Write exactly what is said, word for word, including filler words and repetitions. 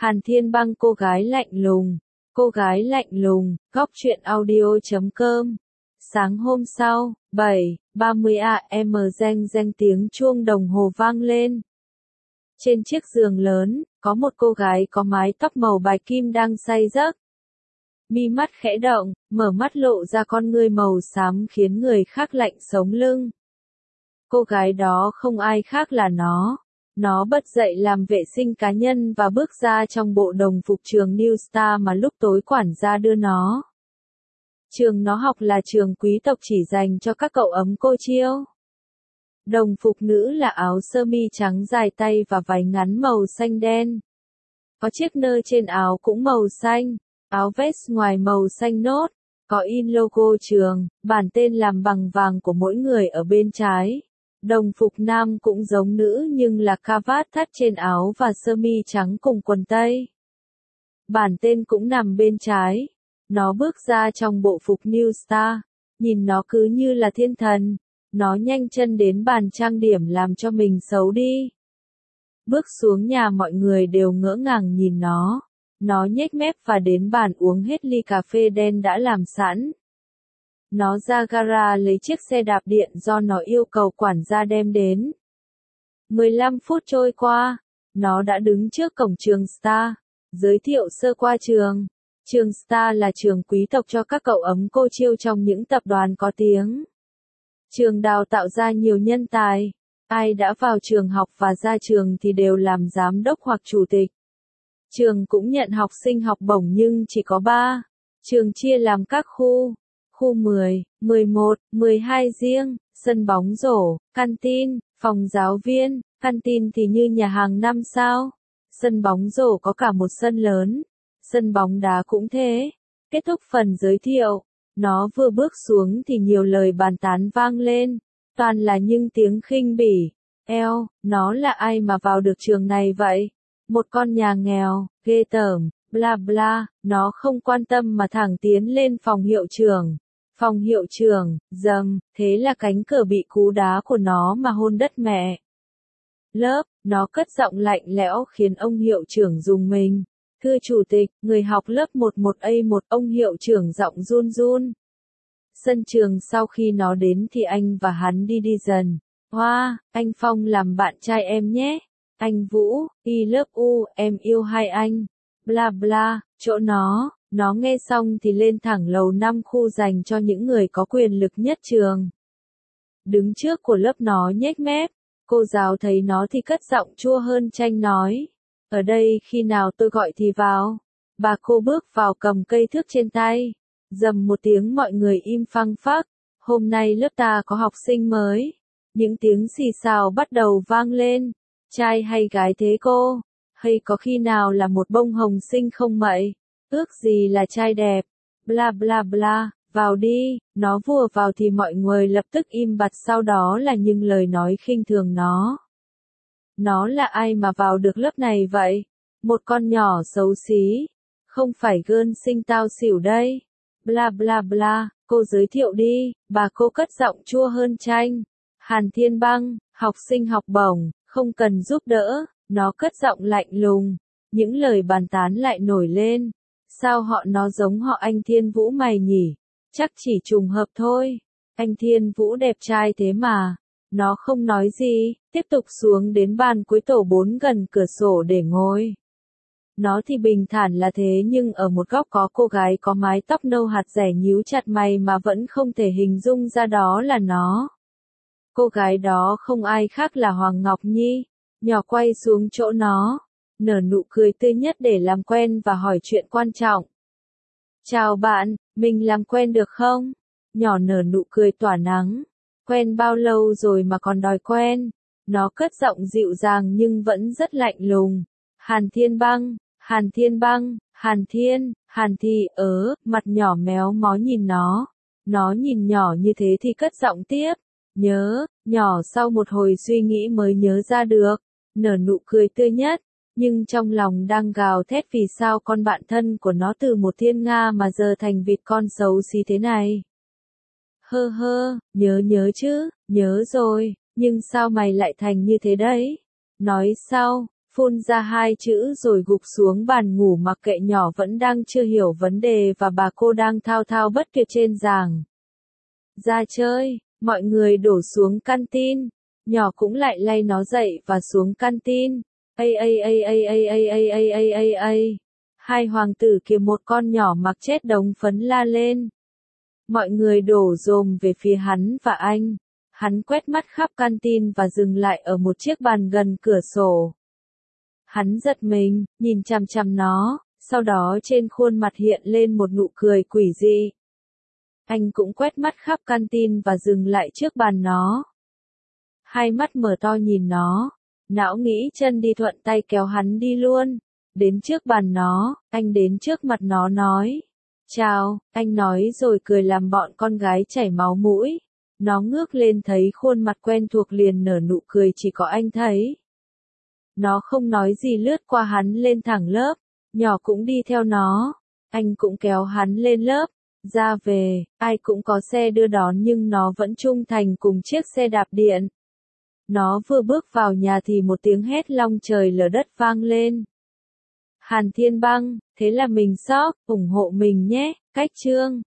Hàn Thiên Băng cô gái lạnh lùng, cô gái lạnh lùng, góc truyện audio chấm com. Sáng hôm sau, bảy ba mươi a em reng reng tiếng chuông đồng hồ vang lên. Trên chiếc giường lớn, có một cô gái có mái tóc màu bạch kim đang say giấc. Mi mắt khẽ động, mở mắt lộ ra con ngươi màu xám khiến người khác lạnh sống lưng. Cô gái đó không ai khác là nó. Nó bật dậy làm vệ sinh cá nhân và bước ra trong bộ đồng phục trường New Star mà lúc tối quản gia đưa nó. Trường nó học là trường quý tộc chỉ dành cho các cậu ấm cô chiêu. Đồng phục nữ là áo sơ mi trắng dài tay và váy ngắn màu xanh đen. Có chiếc nơ trên áo cũng màu xanh, áo vest ngoài màu xanh nốt, có in logo trường, bản tên làm bằng vàng của mỗi người ở bên trái. Đồng phục nam cũng giống nữ nhưng là cravat thắt trên áo và sơ mi trắng cùng quần tây. Bản tên cũng nằm bên trái. Nó bước ra trong bộ phục New Star, nhìn nó cứ như là thiên thần. Nó nhanh chân đến bàn trang điểm làm cho mình xấu đi. Bước xuống nhà mọi người đều ngỡ ngàng nhìn nó. Nó nhếch mép và đến bàn uống hết ly cà phê đen đã làm sẵn. Nó ra gara lấy chiếc xe đạp điện do nó yêu cầu quản gia đem đến. mười lăm phút trôi qua, nó đã đứng trước cổng trường Star, giới thiệu sơ qua trường. Trường Star là trường quý tộc cho các cậu ấm cô chiêu trong những tập đoàn có tiếng. Trường đào tạo ra nhiều nhân tài. Ai đã vào trường học và ra trường thì đều làm giám đốc hoặc chủ tịch. Trường cũng nhận học sinh học bổng nhưng chỉ có ba. Trường chia làm các khu. Khu mười, mười một, mười hai riêng, sân bóng rổ, canteen, phòng giáo viên, canteen thì như nhà hàng năm sao. Sân bóng rổ có cả một sân lớn, sân bóng đá cũng thế. Kết thúc phần giới thiệu, nó vừa bước xuống thì nhiều lời bàn tán vang lên, toàn là những tiếng khinh bỉ. Eo, nó là ai mà vào được trường này vậy? Một con nhà nghèo, ghê tởm, bla bla, nó không quan tâm mà thẳng tiến lên phòng hiệu trưởng. Phòng hiệu trưởng, dầm, thế là cánh cửa bị cú đá của nó mà hôn đất mẹ. Lớp, nó cất giọng lạnh lẽo khiến ông hiệu trưởng rùng mình. Thưa chủ tịch, người học lớp mười một A một, ông hiệu trưởng giọng run run. Sân trường sau khi nó đến thì anh và hắn đi đi dần. Hoa, wow, anh Phong làm bạn trai em nhé. Anh Vũ, y lớp U, em yêu hai anh. Bla bla, chỗ nó. Nó nghe xong thì lên thẳng lầu năm khu dành cho những người có quyền lực nhất trường. Đứng trước của lớp nó nhếch mép, cô giáo thấy nó thì cất giọng chua hơn chanh nói. Ở đây khi nào tôi gọi thì vào. Bà cô bước vào cầm cây thước trên tay. Dầm một tiếng mọi người im phăng phắc. Hôm nay lớp ta có học sinh mới. Những tiếng xì xào bắt đầu vang lên. Trai hay gái thế cô? Hay có khi nào là một bông hồng xinh không mậy? Ước gì là trai đẹp, bla bla bla, vào đi, nó vừa vào thì mọi người lập tức im bặt sau đó là những lời nói khinh thường nó. Nó là ai mà vào được lớp này vậy? Một con nhỏ xấu xí, không phải gơn sinh tao xỉu đây, bla bla bla, cô giới thiệu đi, bà cô cất giọng chua hơn chanh. Hàn Thiên Băng, học sinh học bổng, không cần giúp đỡ, nó cất giọng lạnh lùng, những lời bàn tán lại nổi lên. Sao họ nó giống họ anh Thiên Vũ mày nhỉ? Chắc chỉ trùng hợp thôi. Anh Thiên Vũ đẹp trai thế mà. Nó không nói gì, tiếp tục xuống đến bàn cuối tổ bốn gần cửa sổ để ngồi. Nó thì bình thản là thế nhưng ở một góc có cô gái có mái tóc nâu hạt rẻ nhíu chặt mày mà vẫn không thể hình dung ra đó là nó. Cô gái đó không ai khác là Hoàng Ngọc Nhi. Nhỏ quay xuống chỗ nó. Nở nụ cười tươi nhất để làm quen và hỏi chuyện quan trọng. Chào bạn, mình làm quen được không? Nhỏ nở nụ cười tỏa nắng. Quen bao lâu rồi mà còn đòi quen? Nó cất giọng dịu dàng nhưng vẫn rất lạnh lùng. Hàn Thiên Băng, Hàn Thiên Băng, Hàn Thiên, Hàn Thi ớ, mặt nhỏ méo mó nhìn nó. Nó nhìn nhỏ như thế thì cất giọng tiếp. Nhớ, nhỏ sau một hồi suy nghĩ mới nhớ ra được. Nở nụ cười tươi nhất. Nhưng trong lòng đang gào thét vì sao con bạn thân của nó từ một thiên nga mà giờ thành vịt con xấu xí thế này. Hơ hơ, nhớ nhớ chứ, nhớ rồi, nhưng sao mày lại thành như thế đấy? Nói sau, phun ra hai chữ rồi gục xuống bàn ngủ mặc kệ nhỏ vẫn đang chưa hiểu vấn đề và bà cô đang thao thao bất tuyệt trên giảng. Ra chơi, mọi người đổ xuống canteen, nhỏ cũng lại lay nó dậy và xuống canteen. Ây ây ây ây ây ây ây ây ây ây ây. Hai hoàng tử kìa một con nhỏ mặc chết đống phấn la lên. Mọi người đổ dồn về phía hắn và anh. Hắn quét mắt khắp canteen và dừng lại ở một chiếc bàn gần cửa sổ. Hắn giật mình, nhìn chằm chằm nó, sau đó trên khuôn mặt hiện lên một nụ cười quỷ dị. Anh cũng quét mắt khắp canteen và dừng lại trước bàn nó. Hai mắt mở to nhìn nó, não nghĩ chân đi thuận tay kéo hắn đi luôn. Đến trước bàn nó, anh đến trước mặt nó nói. Chào, anh nói rồi cười làm bọn con gái chảy máu mũi. Nó ngước lên thấy khuôn mặt quen thuộc liền nở nụ cười chỉ có anh thấy. Nó không nói gì lướt qua hắn lên thẳng lớp, nhỏ cũng đi theo nó. Anh cũng kéo hắn lên lớp, ra về, ai cũng có xe đưa đón nhưng nó vẫn trung thành cùng chiếc xe đạp điện. Nó vừa bước vào nhà thì một tiếng hét long trời lở đất vang lên. Hàn Thiên Băng, thế là mình shop, ủng hộ mình nhé, cách chương.